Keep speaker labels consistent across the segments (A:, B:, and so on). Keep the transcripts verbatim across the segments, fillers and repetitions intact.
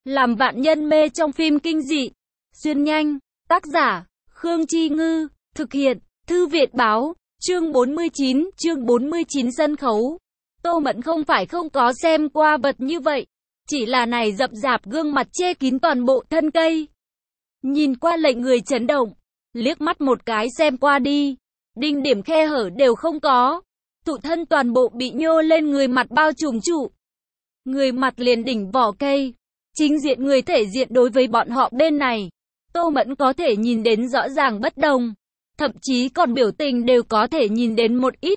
A: Làm vạn nhân mê trong phim kinh dị. Xuyên nhanh. Tác giả, Khương Chi Ngư. Thực hiện, Thư viện Báo. Chương bốn mươi chín, chương bốn mươi chín sân khấu. Tô Mẫn không phải không có xem qua vật như vậy. Chỉ là này rậm rạp gương mặt che kín toàn bộ thân cây. Nhìn qua lệnh người chấn động. Liếc mắt một cái xem qua đi. Đinh điểm khe hở đều không có. Thụ thân toàn bộ bị nhô lên người mặt bao trùm trụ. Người mặt liền đỉnh vỏ cây. Chính diện người thể diện đối với bọn họ bên này. Tô Mẫn có thể nhìn đến rõ ràng bất đồng. Thậm chí còn biểu tình đều có thể nhìn đến một ít.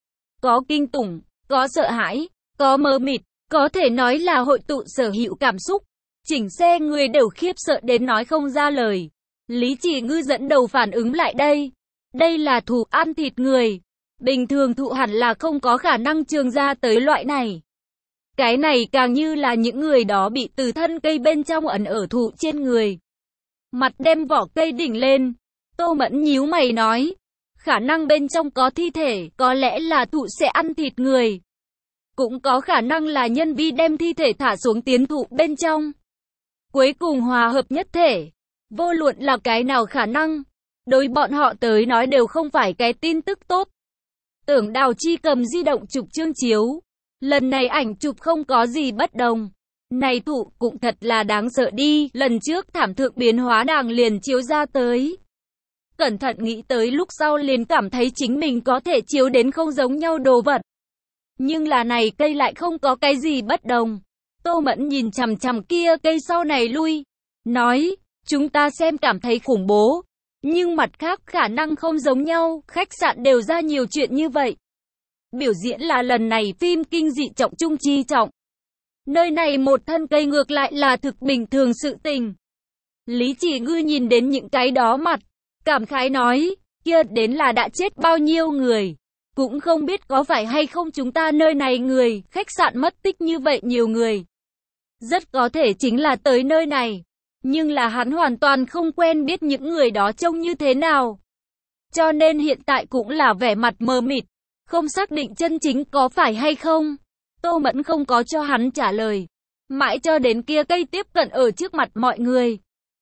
A: Có kinh tủng, có sợ hãi, có mơ mịt, có thể nói là hội tụ sở hữu cảm xúc. Chỉnh xe người đều khiếp sợ đến nói không ra lời. Lý Chỉ Ngư dẫn đầu phản ứng lại đây. Đây là thù ăn thịt người. Bình thường thụ hẳn là không có khả năng trường ra tới loại này. Cái này càng như là những người đó bị từ thân cây bên trong ẩn ở thụ trên người. Mặt đem vỏ cây đỉnh lên. Tô Mẫn nhíu mày nói. Khả năng bên trong có thi thể, có lẽ là thụ sẽ ăn thịt người. Cũng có khả năng là nhân vi đem thi thể thả xuống tiến thụ bên trong. Cuối cùng hòa hợp nhất thể. Vô luận là cái nào khả năng. Đối bọn họ tới nói đều không phải cái tin tức tốt. Tưởng Đào Chi cầm di động chụp chương chiếu. Lần này ảnh chụp không có gì bất đồng. Này thụ cũng thật là đáng sợ đi. Lần trước thảm thượng biến hóa nàng liền chiếu ra tới. Cẩn thận nghĩ tới lúc sau liền cảm thấy chính mình có thể chiếu đến không giống nhau đồ vật. Nhưng là này cây lại không có cái gì bất đồng. Tô Mẫn nhìn chằm chằm kia cây sau này lui. Nói, chúng ta xem cảm thấy khủng bố. Nhưng mặt khác khả năng không giống nhau, khách sạn đều ra nhiều chuyện như vậy. Biểu diễn là lần này phim kinh dị trọng trung chi trọng. Nơi này một thân cây ngược lại là thực bình thường sự tình. Lý Chỉ Ngư nhìn đến những cái đó mặt, cảm khái nói, kia đến là đã chết bao nhiêu người. Cũng không biết có phải hay không chúng ta nơi này người, khách sạn mất tích như vậy nhiều người. Rất có thể chính là tới nơi này. Nhưng là hắn hoàn toàn không quen biết những người đó trông như thế nào. Cho nên hiện tại cũng là vẻ mặt mờ mịt. Không xác định chân chính có phải hay không. Tô Mẫn không có cho hắn trả lời. Mãi cho đến kia cây tiếp cận ở trước mặt mọi người.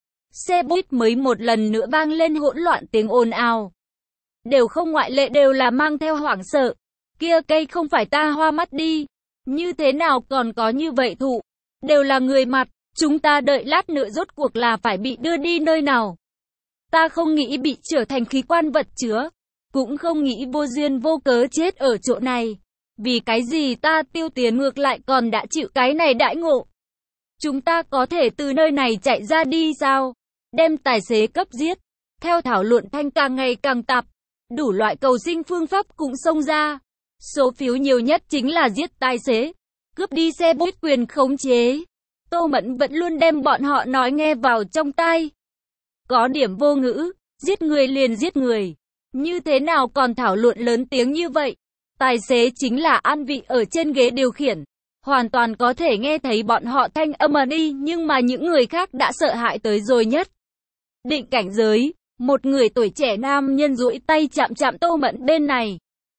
A: Xe buýt mới một lần nữa vang lên hỗn loạn tiếng ồn ào. Đều không ngoại lệ đều là mang theo hoảng sợ. Kia cây không phải ta hoa mắt đi. Như thế nào còn có như vậy thụ. Đều là người mặt. Chúng ta đợi lát nữa rốt cuộc là phải bị đưa đi nơi nào. Ta không nghĩ bị trở thành khí quan vật chứa. Cũng không nghĩ vô duyên vô cớ chết ở chỗ này. Vì cái gì ta tiêu tiền ngược lại còn đã chịu cái này đãi ngộ. Chúng ta có thể từ nơi này chạy ra đi sao? Đem tài xế cấp giết. Theo thảo luận thanh càng ngày càng tạp. Đủ loại cầu sinh phương pháp cũng xông ra. Số phiếu nhiều nhất chính là giết tài xế. Cướp đi xe buýt quyền khống chế. Tô Mẫn vẫn luôn đem bọn họ nói nghe vào trong tai. Có điểm vô ngữ. Giết người liền giết người. Như thế nào còn thảo luận lớn tiếng như vậy? Tài xế chính là an vị ở trên ghế điều khiển. Hoàn toàn có thể nghe thấy bọn họ thanh âm đi, nhưng mà những người khác đã sợ hãi tới rồi nhất. Định cảnh giới, một người tuổi trẻ nam nhân duỗi tay chạm chạm Tô Mẫn bên này.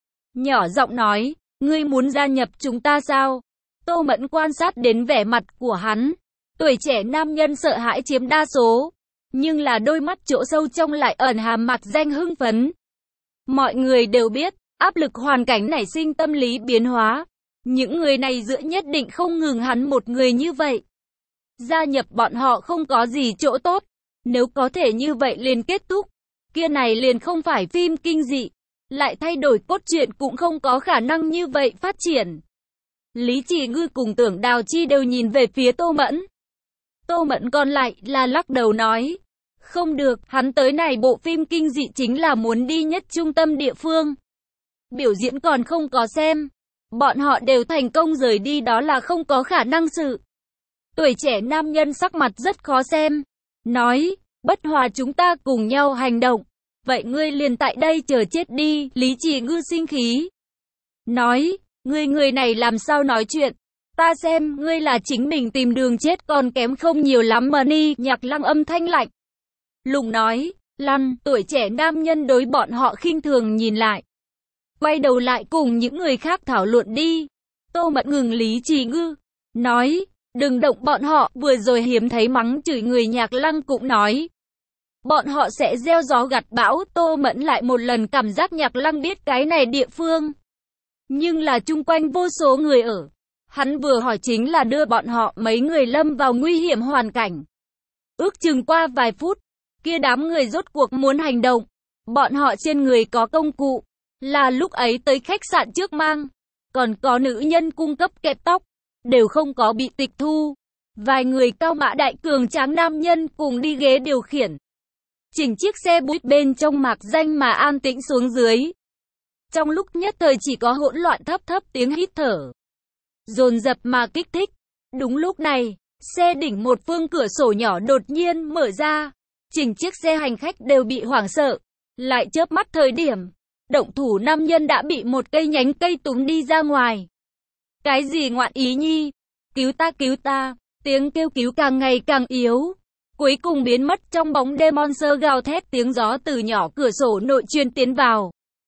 A: Nhỏ giọng nói, ngươi muốn gia nhập chúng ta sao? Tô Mẫn quan sát đến vẻ mặt của hắn. Tuổi trẻ nam nhân sợ hãi chiếm đa số. Nhưng là đôi mắt chỗ sâu trong lại ẩn hàm mạc danh hưng phấn. Mọi người đều biết, áp lực hoàn cảnh nảy sinh tâm lý biến hóa. Những người này giữa nhất định không ngừng hắn một người như vậy. Gia nhập bọn họ không có gì chỗ tốt. Nếu có thể như vậy liền kết thúc. Kia này liền không phải phim kinh dị. Lại thay đổi cốt truyện cũng không có khả năng như vậy phát triển. Lý Chỉ Ngư cùng Tưởng Đào Chi đều nhìn về phía Tô Mẫn. Tô Mẫn còn lại là lắc đầu nói. Không được, hắn tới này bộ phim kinh dị chính là muốn đi nhất trung tâm địa phương. Biểu diễn còn không có xem. Bọn họ đều thành công rời đi đó là không có khả năng sự. Tuổi trẻ nam nhân sắc mặt rất khó xem. Nói, bất hòa chúng ta cùng nhau hành động. Vậy ngươi liền tại đây chờ chết đi, Lý Chỉ Ngư sinh khí. Nói, ngươi người này làm sao nói chuyện. Ta xem, ngươi là chính mình tìm đường chết còn kém không nhiều lắm mà ni. Nhạc Lăng âm thanh lạnh. Lùng nói, lăn, tuổi trẻ nam nhân đối bọn họ khinh thường nhìn lại. Quay đầu lại cùng những người khác thảo luận đi. Tô Mẫn ngừng Lý Chỉ Ngư. Nói, Đừng động bọn họ, vừa rồi hiếm thấy mắng chửi người Nhạc Lăng cũng nói. Bọn họ sẽ gieo gió gặt bão. Tô Mẫn lại một lần cảm giác Nhạc Lăng biết cái này địa phương. Nhưng là chung quanh vô số người ở. Hắn vừa hỏi chính là đưa bọn họ mấy người lâm vào nguy hiểm hoàn cảnh. Ước chừng qua vài phút, kia đám người rốt cuộc muốn hành động. Bọn họ trên người có công cụ, là lúc ấy tới khách sạn trước mang. Còn có nữ nhân cung cấp kẹp tóc, đều không có bị tịch thu. Vài người cao mã đại cường tráng nam nhân cùng đi ghế điều khiển. Chỉnh chiếc xe buýt bên trong mạc danh mà an tĩnh xuống dưới. Trong lúc nhất thời chỉ có hỗn loạn thấp thấp tiếng hít thở. Dồn dập mà kích thích. Đúng lúc này, xe đỉnh một phương cửa sổ nhỏ đột nhiên mở ra. Chỉnh chiếc xe hành khách đều bị hoảng sợ. Lại chớp mắt thời điểm, động thủ nam nhân đã bị một cây nhánh cây túm đi ra ngoài. Cái gì ngoạn ý nhi? Cứu ta cứu ta, tiếng kêu cứu càng ngày càng yếu. Cuối cùng biến mất trong bóng đêm. Monster gào thét, tiếng gió từ nhỏ cửa sổ nội truyền tiến vào.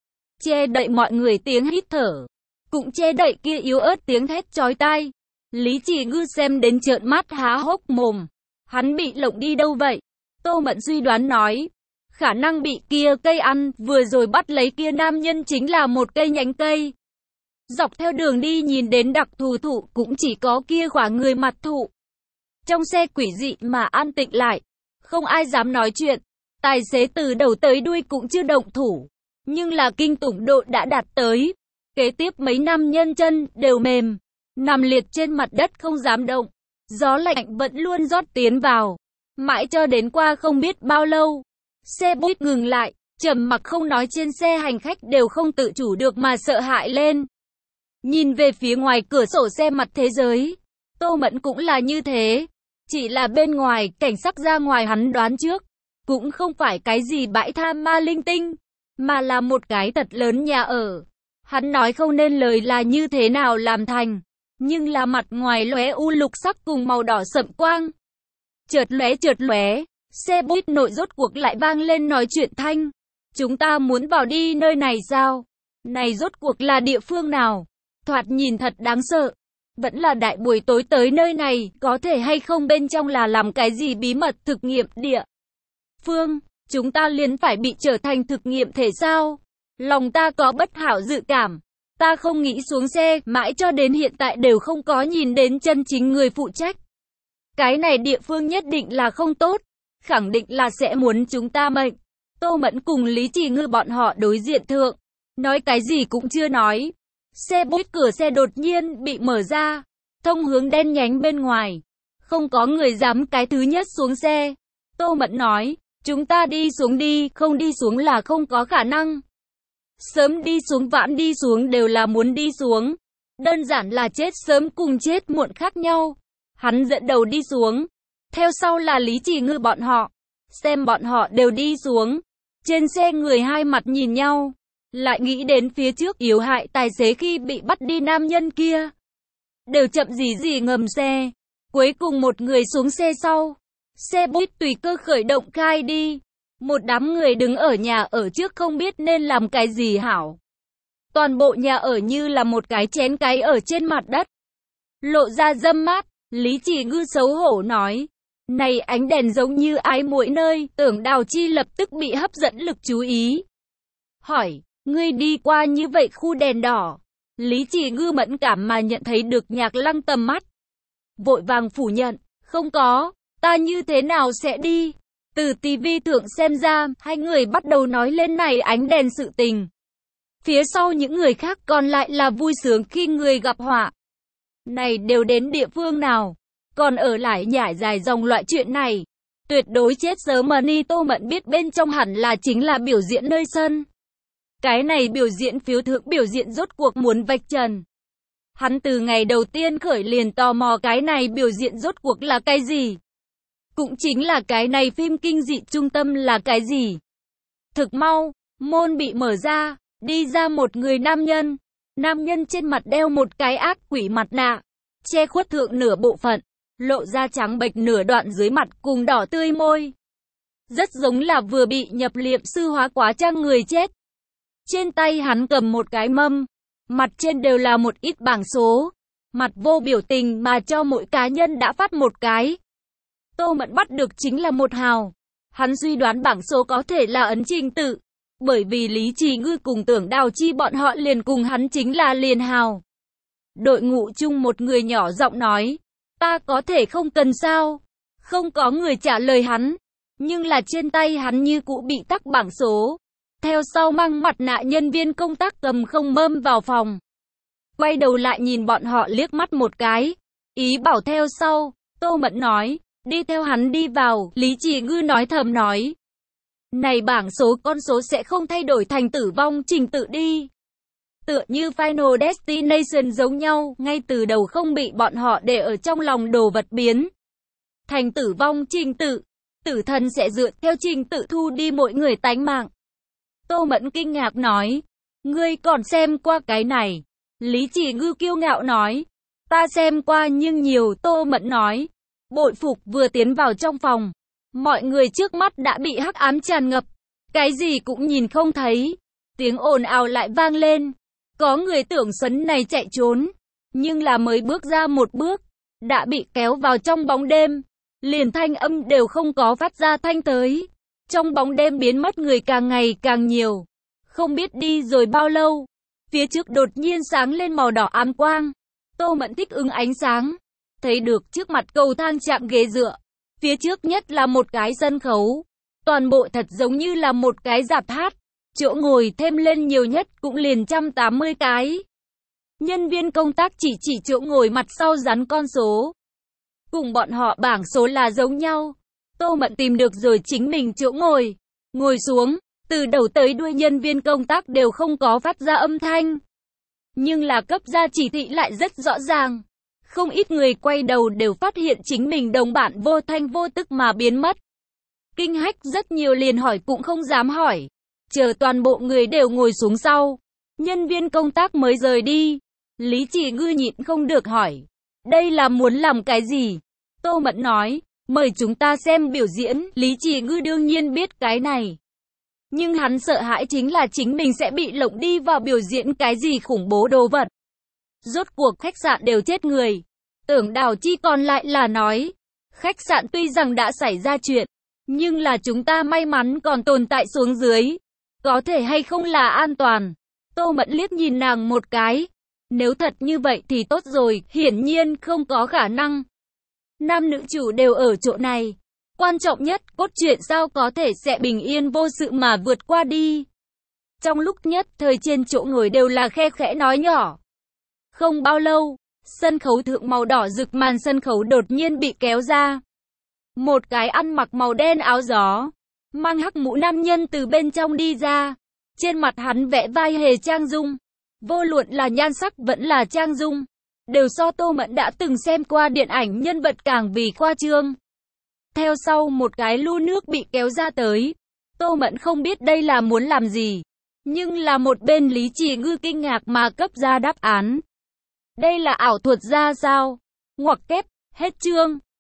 A: Che đậy mọi người tiếng hít thở. Cũng che đậy kia yếu ớt tiếng thét chói tai. Lý Chỉ Ngư xem đến trợn mắt há hốc mồm. Hắn bị lộng đi đâu vậy? Tô Mẫn suy đoán nói. Khả năng bị kia cây ăn, vừa rồi bắt lấy kia nam nhân chính là một cây nhánh cây. Dọc theo đường đi nhìn đến đặc thù thụ cũng chỉ có kia khỏa người mặt thụ. Trong xe quỷ dị mà an tĩnh lại, không ai dám nói chuyện. Tài xế từ đầu tới đuôi cũng chưa động thủ, nhưng là kinh tủng độ đã đạt tới. Kế tiếp mấy nam nhân chân đều mềm, nằm liệt trên mặt đất không dám động. Gió lạnh vẫn luôn rót tiến vào, mãi cho đến qua không biết bao lâu. Xe buýt ngừng lại, trầm mặc không nói, trên xe hành khách đều không tự chủ được mà sợ hãi lên. Nhìn về phía ngoài cửa sổ xe mặt thế giới, Tô Mẫn cũng là như thế. Chỉ là bên ngoài, cảnh sắc ra ngoài hắn đoán trước, cũng không phải cái gì bãi tha ma linh tinh, mà là một cái thật lớn nhà ở. Hắn nói không nên lời là như thế nào làm thành, nhưng là mặt ngoài lóe u lục sắc cùng màu đỏ sậm quang. Chợt lóe chợt lóe, xe buýt nội rốt cuộc lại vang lên nói chuyện thanh. Chúng ta muốn vào đi nơi này sao? Này rốt cuộc là địa phương nào? Thoạt nhìn thật đáng sợ. Vẫn là đại buổi tối tới nơi này, có thể hay không bên trong là làm cái gì bí mật thực nghiệm địa phương? Chúng ta liền phải bị trở thành thực nghiệm thể sao? Lòng ta có bất hảo dự cảm. Ta không nghĩ xuống xe, mãi cho đến hiện tại đều không có nhìn đến chân chính người phụ trách. Cái này địa phương nhất định là không tốt, khẳng định là sẽ muốn chúng ta mệnh. Tô Mẫn cùng Lý Chỉ Ngư bọn họ đối diện thượng, nói cái gì cũng chưa nói. Xe buýt cửa xe đột nhiên bị mở ra, thông hướng đen nhánh bên ngoài. Không có người dám cái thứ nhất xuống xe. Tô Mẫn nói, chúng ta đi xuống đi, không đi xuống là không có khả năng. Sớm đi xuống vãn đi xuống đều là muốn đi xuống. Đơn giản là chết sớm cùng chết muộn khác nhau. Hắn dẫn đầu đi xuống. Theo sau là Lý Chỉ Ngư bọn họ. Xem bọn họ đều đi xuống. Trên xe người hai mặt nhìn nhau. Lại nghĩ đến phía trước yếu hại tài xế khi bị bắt đi nam nhân kia. Đều chậm gì gì ngầm xe. Cuối cùng một người xuống xe sau. Xe buýt tùy cơ khởi động khai đi. Một đám người đứng ở nhà ở trước không biết nên làm cái gì hảo. Toàn bộ nhà ở như là một cái chén cái ở trên mặt đất. Lộ ra dâm mát, Lý Chỉ Ngư xấu hổ nói. Này ánh đèn giống như ái muội nơi, Tưởng Đào Chi lập tức bị hấp dẫn lực chú ý. Hỏi, ngươi đi qua như vậy khu đèn đỏ. Lý Chỉ Ngư mẫn cảm mà nhận thấy được Nhạc Lăng tầm mắt. Vội vàng phủ nhận, không có, ta như thế nào sẽ đi. Từ tivi thượng xem ra, hai người bắt đầu nói lên này ánh đèn sự tình. Phía sau những người khác còn lại là vui sướng khi người gặp họa. Này đều đến địa phương nào, còn ở lại nhải dài dòng loại chuyện này. Tuyệt đối chết sớm mà ni. Tô Mẫn biết bên trong hẳn là chính là biểu diễn nơi sân. Cái này biểu diễn phiếu thượng biểu diễn rốt cuộc muốn vạch trần. Hắn từ ngày đầu tiên khởi liền tò mò cái này biểu diễn rốt cuộc là cái gì. Cũng chính là cái này phim kinh dị trung tâm là cái gì. Thực mau, môn bị mở ra, đi ra một người nam nhân. Nam nhân trên mặt đeo một cái ác quỷ mặt nạ, che khuất thượng nửa bộ phận, lộ ra trắng bệch nửa đoạn dưới mặt cùng đỏ tươi môi. Rất giống là vừa bị nhập liệm sư hóa quá trang người chết. Trên tay hắn cầm một cái mâm, mặt trên đều là một ít bảng số. mặt vô biểu tình mà cho mỗi cá nhân đã phát một cái. Tô Mẫn bắt được chính là một hào. Hắn suy đoán bảng số có thể là ấn Trình Tự, bởi vì Lý Trì Ngư cùng Tưởng Đào Chi bọn họ liền cùng hắn chính là liền hào. Đội ngũ chung một người nhỏ giọng nói, ta có thể không cần sao? Không có người trả lời hắn, nhưng là trên tay hắn như cũ bị tắc bảng số. Theo sau mang mặt nạ nhân viên công tác cầm không mâm vào phòng. Quay đầu lại nhìn bọn họ liếc mắt một cái, ý bảo theo sau. Tô Mẫn nói, đi theo hắn đi vào. Lý Trì Ngư nói thầm nói, này bảng số con số sẽ không thay đổi thành tử vong trình tự đi. Tựa như Final Destination giống nhau, ngay từ đầu không bị bọn họ để ở trong lòng đồ vật biến thành tử vong trình tự. Tử thần sẽ dựa theo trình tự thu đi mỗi người tánh mạng. Tô Mẫn kinh ngạc nói, ngươi còn xem qua cái này? Lý Trì Ngư kiêu ngạo nói, ta xem qua nhưng nhiều. Tô Mẫn nói, bội phục. Vừa tiến vào trong phòng, mọi người trước mắt đã bị hắc ám tràn ngập, cái gì cũng nhìn không thấy. Tiếng ồn ào lại vang lên, có người tưởng Xuân này chạy trốn, nhưng là mới bước ra một bước, đã bị kéo vào trong bóng đêm, liền thanh âm đều không có phát ra thanh tới. Trong bóng đêm biến mất người càng ngày càng nhiều, không biết đi rồi bao lâu, phía trước đột nhiên sáng lên màu đỏ ám quang. Tô Mẫn thích ứng ánh sáng, thấy được trước mặt cầu thang chạm ghế dựa, phía trước nhất là một cái sân khấu, toàn bộ thật giống như là một cái rạp hát, chỗ ngồi thêm lên nhiều nhất cũng liền một trăm tám mươi cái. Nhân viên công tác chỉ chỉ chỗ ngồi mặt sau dán con số, cùng bọn họ bảng số là giống nhau. Tô Mẫn tìm được rồi chính mình chỗ ngồi, ngồi xuống, từ đầu tới đuôi nhân viên công tác đều không có phát ra âm thanh. Nhưng là cấp ra chỉ thị lại rất rõ ràng. Không ít người quay đầu đều phát hiện chính mình đồng bạn vô thanh vô tức mà biến mất. Kinh hách rất nhiều liền hỏi cũng không dám hỏi. Chờ toàn bộ người đều ngồi xuống sau, nhân viên công tác mới rời đi. Lý Trì Ngư nhịn không được hỏi, đây là muốn làm cái gì? Tô Mẫn nói, mời chúng ta xem biểu diễn. Lý Trì Ngư đương nhiên biết cái này, nhưng hắn sợ hãi chính là chính mình sẽ bị lộng đi vào biểu diễn cái gì khủng bố đồ vật. Rốt cuộc khách sạn đều chết người. Tưởng Đào Chi còn lại là nói, khách sạn tuy rằng đã xảy ra chuyện, nhưng là chúng ta may mắn còn tồn tại xuống dưới, có thể hay không là an toàn. Tô Mẫn liếc nhìn nàng một cái, nếu thật như vậy thì tốt rồi, hiển nhiên không có khả năng. Nam nữ chủ đều ở chỗ này, quan trọng nhất cốt truyện sao có thể sẽ bình yên vô sự mà vượt qua đi. Trong lúc nhất thời trên chỗ ngồi đều là khe khẽ nói nhỏ. Không bao lâu, sân khấu thượng màu đỏ rực màn sân khấu đột nhiên bị kéo ra. Một cái ăn mặc màu đen áo gió, mang hắc mũ nam nhân từ bên trong đi ra. Trên mặt hắn vẽ vai hề trang dung, vô luận là nhan sắc vẫn là trang dung, đều so Tô Mẫn đã từng xem qua điện ảnh nhân vật càng vì khoa trương. Theo sau một cái lu nước bị kéo ra tới. Tô Mẫn không biết đây là muốn làm gì, nhưng là một bên Lý Trì Ngư kinh ngạc mà cấp ra đáp án. Đây là ảo thuật ra sao? Ngoặc kép, hết chương.